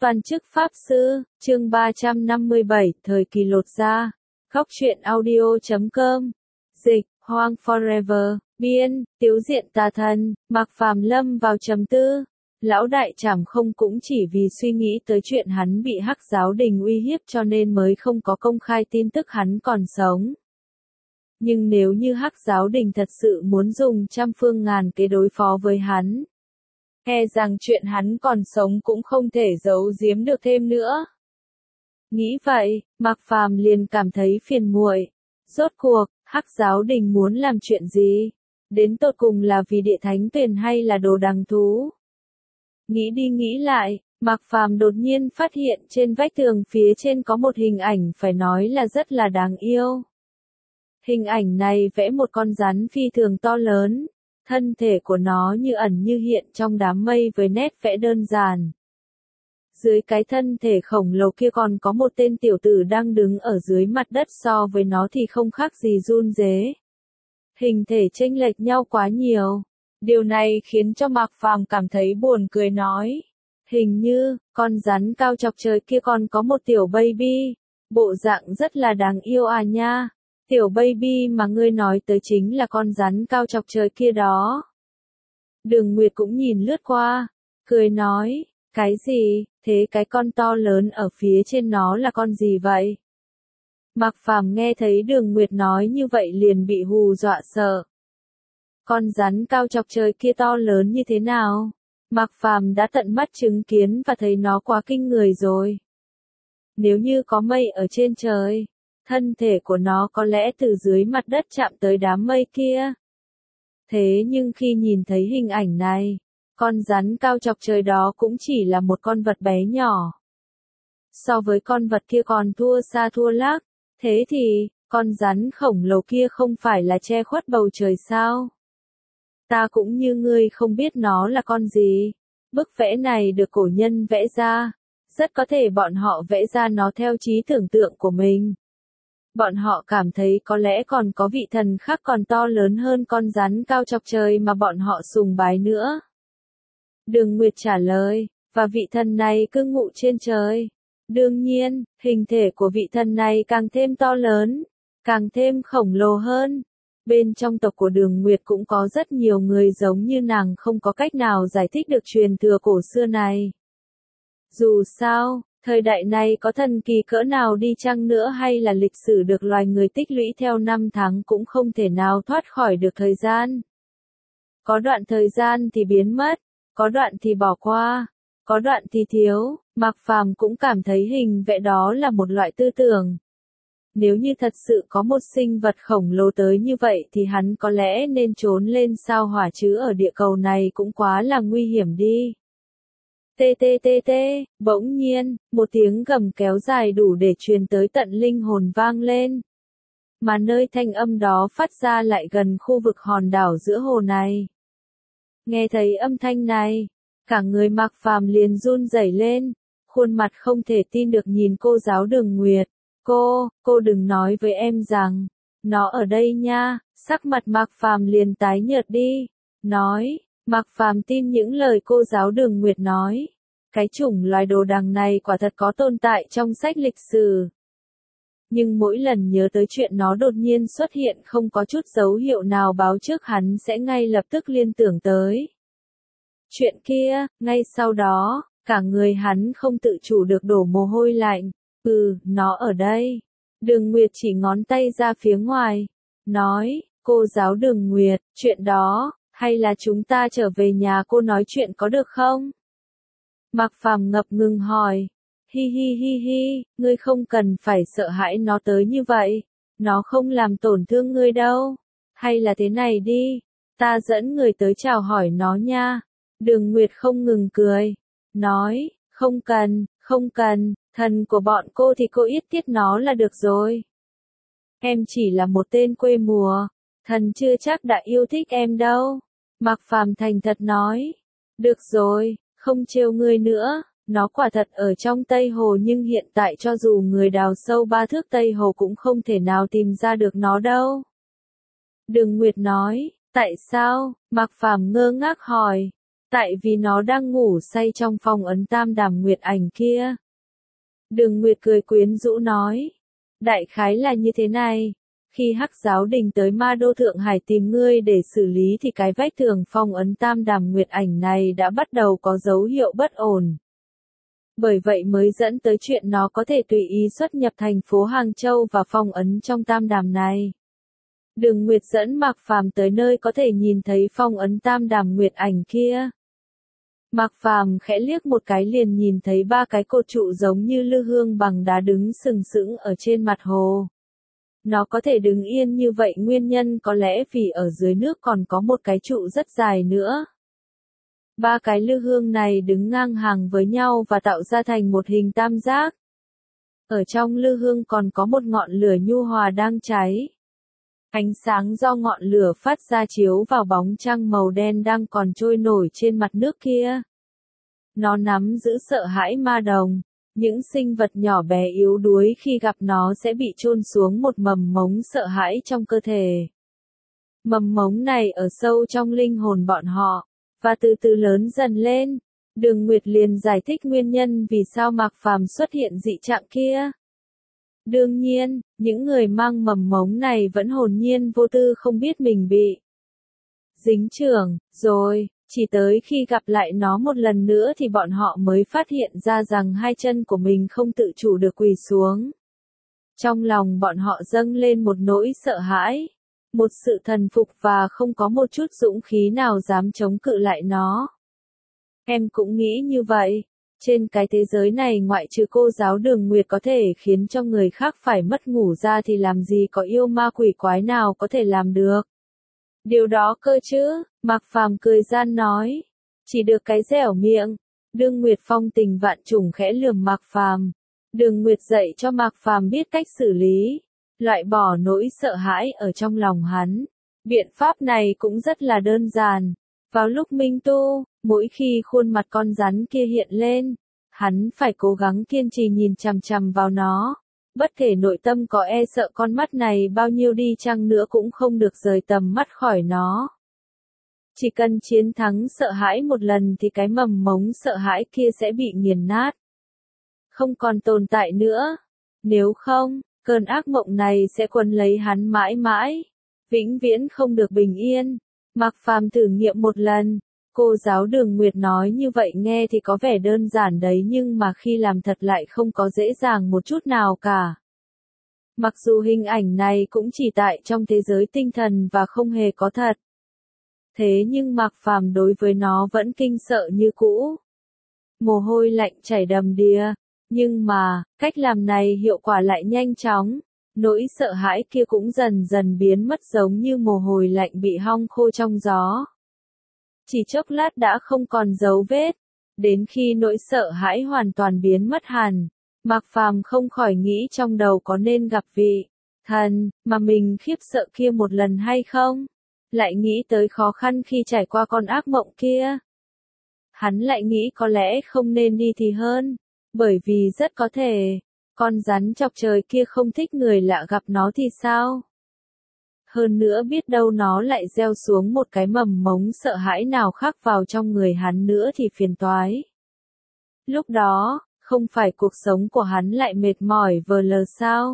Toàn chức Pháp Sư, chương 357, thời kỳ lột da. Góc truyện audio.com. Dịch, Hoang Forever, biên, Tiếu Diện Tà Thần, Mạc Phàm lâm vào trầm tư. Lão đại trảm không cũng chỉ vì suy nghĩ tới chuyện hắn bị Hắc giáo đình uy hiếp cho nên mới không có công khai tin tức hắn còn sống. Nhưng nếu như Hắc giáo đình thật sự muốn dùng trăm phương ngàn kế đối phó với hắn, e rằng chuyện hắn còn sống cũng không thể giấu giếm được thêm nữa. Nghĩ vậy, Mạc Phàm liền cảm thấy phiền muội. Rốt cuộc, Hắc giáo đình muốn làm chuyện gì? Đến tột cùng là vì địa thánh tuyển hay là đồ đằng thú? Nghĩ đi nghĩ lại, Mạc Phàm đột nhiên phát hiện trên vách tường phía trên có một hình ảnh phải nói là rất là đáng yêu. Hình ảnh này vẽ một con rắn phi thường to lớn. Thân thể của nó như ẩn như hiện trong đám mây với nét vẽ đơn giản. Dưới cái thân thể khổng lồ kia còn có một tên tiểu tử đang đứng ở dưới mặt đất, so với nó thì không khác gì run rế. Hình thể chênh lệch nhau quá nhiều. Điều này khiến cho Mạc Phàm cảm thấy buồn cười nói. Hình như, con rắn cao chọc trời kia còn có một tiểu baby. Bộ dạng rất là đáng yêu à nha. Tiểu baby mà ngươi nói tới chính là con rắn cao chọc trời kia đó. Đường Nguyệt cũng nhìn lướt qua, cười nói, cái gì, thế cái con to lớn ở phía trên nó là con gì vậy? Mạc Phàm nghe thấy Đường Nguyệt nói như vậy liền bị hù dọa sợ. Con rắn cao chọc trời kia to lớn như thế nào? Mạc Phàm đã tận mắt chứng kiến và thấy nó quá kinh người rồi. Nếu như có mây ở trên trời, thân thể của nó có lẽ từ dưới mặt đất chạm tới đám mây kia. Thế nhưng khi nhìn thấy hình ảnh này, con rắn cao chọc trời đó cũng chỉ là một con vật bé nhỏ. So với con vật kia còn thua xa thua lác, thế thì, con rắn khổng lồ kia không phải là che khuất bầu trời sao? Ta cũng như ngươi không biết nó là con gì. Bức vẽ này được cổ nhân vẽ ra, rất có thể bọn họ vẽ ra nó theo trí tưởng tượng của mình. Bọn họ cảm thấy có lẽ còn có vị thần khác còn to lớn hơn con rắn cao chọc trời mà bọn họ sùng bái nữa. Đường Nguyệt trả lời, và vị thần này cư ngụ trên trời. Đương nhiên, hình thể của vị thần này càng thêm to lớn, càng thêm khổng lồ hơn. Bên trong tộc của Đường Nguyệt cũng có rất nhiều người giống như nàng không có cách nào giải thích được truyền thừa cổ xưa này. Dù sao, thời đại này có thần kỳ cỡ nào đi chăng nữa hay là lịch sử được loài người tích lũy theo năm tháng cũng không thể nào thoát khỏi được thời gian. Có đoạn thời gian thì biến mất, có đoạn thì bỏ qua, có đoạn thì thiếu. Mạc Phàm cũng cảm thấy hình vẽ đó là một loại tư tưởng. Nếu như thật sự có một sinh vật khổng lồ tới như vậy thì hắn có lẽ nên trốn lên sao hỏa, chứ ở địa cầu này cũng quá là nguy hiểm đi. Tê tê tê tê, bỗng nhiên, một tiếng gầm kéo dài đủ để truyền tới tận linh hồn vang lên. Mà nơi thanh âm đó phát ra lại gần khu vực hòn đảo giữa hồ này. Nghe thấy âm thanh này, cả người Mạc Phàm liền run rẩy lên, khuôn mặt không thể tin được nhìn cô giáo Đường Nguyệt. Cô đừng nói với em rằng, nó ở đây nha. Sắc mặt Mạc Phàm liền tái nhợt đi. Nói, Mạc Phàm tin những lời cô giáo Đường Nguyệt nói. Cái chủng loài đồ đằng này quả thật có tồn tại trong sách lịch sử. Nhưng mỗi lần nhớ tới chuyện nó đột nhiên xuất hiện không có chút dấu hiệu nào báo trước, hắn sẽ ngay lập tức liên tưởng tới chuyện kia. Ngay sau đó, cả người hắn không tự chủ được đổ mồ hôi lạnh. Nó ở đây. Đường Nguyệt chỉ ngón tay ra phía ngoài. Nói, cô giáo Đường Nguyệt, chuyện đó, hay là chúng ta trở về nhà cô nói chuyện có được không? Mạc Phàm ngập ngừng hỏi. Hi hi hi hi, ngươi không cần phải sợ hãi nó tới như vậy. Nó không làm tổn thương ngươi đâu. Hay là thế này đi, ta dẫn người tới chào hỏi nó nha. Đường Nguyệt không ngừng cười. Nói, không cần, thần của bọn cô thì cô yết tiết nó là được rồi. Em chỉ là một tên quê mùa, thần chưa chắc đã yêu thích em đâu. Mạc Phàm thành thật nói. Được rồi, không trêu ngươi nữa, nó quả thật ở trong Tây Hồ nhưng hiện tại cho dù người đào sâu 3 thước Tây Hồ cũng không thể nào tìm ra được nó đâu. Đường Nguyệt nói, tại sao? Mạc Phàm ngơ ngác hỏi. Tại vì nó đang ngủ say trong phong ấn tam đàm nguyệt ảnh kia. Đường Nguyệt cười quyến rũ nói. Đại khái là như thế này. Khi Hắc Giáo Đình tới Ma Đô Thượng Hải tìm ngươi để xử lý thì cái vách tường phong ấn tam đàm nguyệt ảnh này đã bắt đầu có dấu hiệu bất ổn. Bởi vậy mới dẫn tới chuyện nó có thể tùy ý xuất nhập thành phố Hàng Châu và phong ấn trong tam đàm này. Đường Nguyệt dẫn Mạc Phàm tới nơi có thể nhìn thấy phong ấn tam đàm nguyệt ảnh kia. Mạc Phàm khẽ liếc một cái liền nhìn thấy 3 cái cột trụ giống như lư hương bằng đá đứng sừng sững ở trên mặt hồ. Nó có thể đứng yên như vậy nguyên nhân có lẽ vì ở dưới nước còn có một cái trụ rất dài nữa. 3 cái lư hương này đứng ngang hàng với nhau và tạo ra thành một hình tam giác. Ở trong lư hương còn có một ngọn lửa nhu hòa đang cháy. Ánh sáng do ngọn lửa phát ra chiếu vào bóng trăng màu đen đang còn trôi nổi trên mặt nước kia. Nó nắm giữ sợ hãi ma đồng. Những sinh vật nhỏ bé yếu đuối khi gặp nó sẽ bị chôn xuống một mầm mống sợ hãi trong cơ thể. Mầm mống này ở sâu trong linh hồn bọn họ, và từ từ lớn dần lên. Đường Nguyệt liền giải thích nguyên nhân vì sao Mạc Phàm xuất hiện dị trạng kia. Đương nhiên, những người mang mầm mống này vẫn hồn nhiên vô tư không biết mình bị dính chưởng, rồi, chỉ tới khi gặp lại nó một lần nữa thì bọn họ mới phát hiện ra rằng 2 chân của mình không tự chủ được quỳ xuống. Trong lòng bọn họ dâng lên một nỗi sợ hãi, một sự thần phục và không có một chút dũng khí nào dám chống cự lại nó. Em cũng nghĩ như vậy. Trên cái thế giới này ngoại trừ cô giáo Đường Nguyệt có thể khiến cho người khác phải mất ngủ ra thì làm gì có yêu ma quỷ quái nào có thể làm được. Điều đó cơ chứ, Mạc Phàm cười gian nói. Chỉ được cái dẻo miệng. Đường Nguyệt phong tình vạn trùng khẽ lườm Mạc Phàm. Đường Nguyệt dạy cho Mạc Phàm biết cách xử lý, loại bỏ nỗi sợ hãi ở trong lòng hắn. Biện pháp này cũng rất là đơn giản. Vào lúc minh tu, mỗi khi khuôn mặt con rắn kia hiện lên, hắn phải cố gắng kiên trì nhìn chằm chằm vào nó. Bất kể nội tâm có e sợ con mắt này bao nhiêu đi chăng nữa cũng không được rời tầm mắt khỏi nó. Chỉ cần chiến thắng sợ hãi một lần thì cái mầm mống sợ hãi kia sẽ bị nghiền nát. Không còn tồn tại nữa. Nếu không, cơn ác mộng này sẽ quấn lấy hắn mãi mãi. Vĩnh viễn không được bình yên. Mạc Phàm thử nghiệm một lần. Cô giáo Đường Nguyệt nói như vậy nghe thì có vẻ đơn giản đấy nhưng mà khi làm thật lại không có dễ dàng một chút nào cả. Mặc dù hình ảnh này cũng chỉ tại trong thế giới tinh thần và không hề có thật. Thế nhưng Mạc Phàm đối với nó vẫn kinh sợ như cũ. Mồ hôi lạnh chảy đầm đìa. Nhưng mà, cách làm này hiệu quả lại nhanh chóng. Nỗi sợ hãi kia cũng dần dần biến mất giống như mồ hôi lạnh bị hong khô trong gió. Chỉ chốc lát đã không còn dấu vết. Đến khi nỗi sợ hãi hoàn toàn biến mất hẳn, Mạc Phàm không khỏi nghĩ trong đầu có nên gặp vị thần mà mình khiếp sợ kia một lần hay không. Lại nghĩ tới khó khăn khi trải qua con ác mộng kia. Hắn lại nghĩ có lẽ không nên đi thì hơn, bởi vì rất có thể con rắn chọc trời kia không thích người lạ gặp nó thì sao? Hơn nữa biết đâu nó lại gieo xuống một cái mầm mống sợ hãi nào khác vào trong người hắn nữa thì phiền toái. Lúc đó, không phải cuộc sống của hắn lại mệt mỏi vờ lờ sao?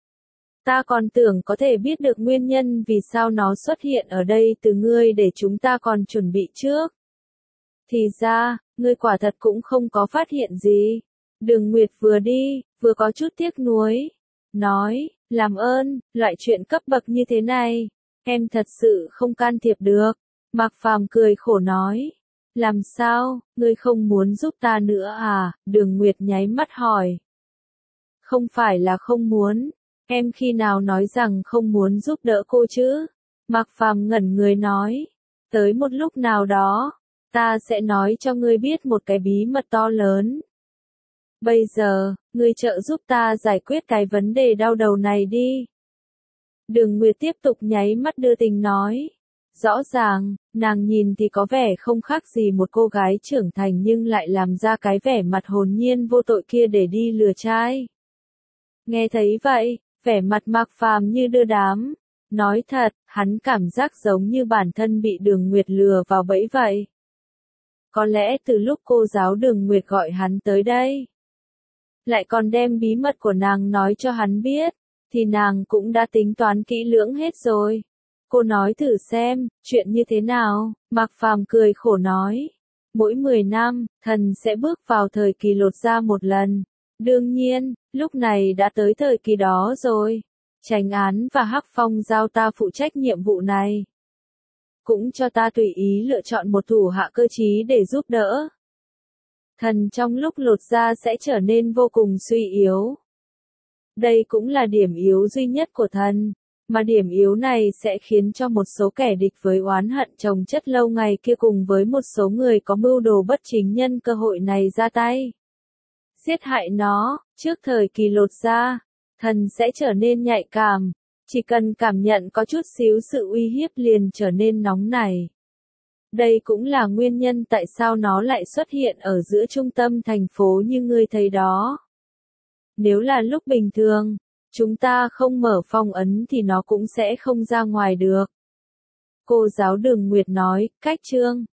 Ta còn tưởng có thể biết được nguyên nhân vì sao nó xuất hiện ở đây từ ngươi để chúng ta còn chuẩn bị trước. Thì ra, ngươi quả thật cũng không có phát hiện gì. Đường Nguyệt vừa đi, vừa có chút tiếc nuối. Nói, làm ơn, loại chuyện cấp bậc như thế này, em thật sự không can thiệp được. Mạc Phàm cười khổ nói. Làm sao, ngươi không muốn giúp ta nữa à? Đường Nguyệt nháy mắt hỏi. Không phải là không muốn. Em khi nào nói rằng không muốn giúp đỡ cô chứ? Mạc Phàm ngẩn người nói. Tới một lúc nào đó, ta sẽ nói cho ngươi biết một cái bí mật to lớn. Bây giờ, ngươi trợ giúp ta giải quyết cái vấn đề đau đầu này đi. Đường Nguyệt tiếp tục nháy mắt đưa tình nói. Rõ ràng, nàng nhìn thì có vẻ không khác gì một cô gái trưởng thành nhưng lại làm ra cái vẻ mặt hồn nhiên vô tội kia để đi lừa trai. Nghe thấy vậy, vẻ mặt Mạc Phàm như đưa đám. Nói thật, hắn cảm giác giống như bản thân bị Đường Nguyệt lừa vào bẫy vậy. Có lẽ từ lúc cô giáo Đường Nguyệt gọi hắn tới đây, lại còn đem bí mật của nàng nói cho hắn biết, thì nàng cũng đã tính toán kỹ lưỡng hết rồi. Cô nói thử xem, chuyện như thế nào? Mạc Phàm cười khổ nói. Mỗi 10 năm, thần sẽ bước vào thời kỳ lột da một lần. Đương nhiên, lúc này đã tới thời kỳ đó rồi. Chánh án và Hắc Phong giao ta phụ trách nhiệm vụ này. Cũng cho ta tùy ý lựa chọn một thủ hạ cơ trí để giúp đỡ. Thần trong lúc lột da sẽ trở nên vô cùng suy yếu. Đây cũng là điểm yếu duy nhất của thần, mà điểm yếu này sẽ khiến cho một số kẻ địch với oán hận chồng chất lâu ngày kia cùng với một số người có mưu đồ bất chính nhân cơ hội này ra tay. Giết hại nó, trước thời kỳ lột da, thần sẽ trở nên nhạy cảm, chỉ cần cảm nhận có chút xíu sự uy hiếp liền trở nên nóng nảy. Đây cũng là nguyên nhân tại sao nó lại xuất hiện ở giữa trung tâm thành phố như ngươi thấy đó. Nếu là lúc bình thường, chúng ta không mở phong ấn thì nó cũng sẽ không ra ngoài được. Cô giáo Đường Nguyệt nói, cách chương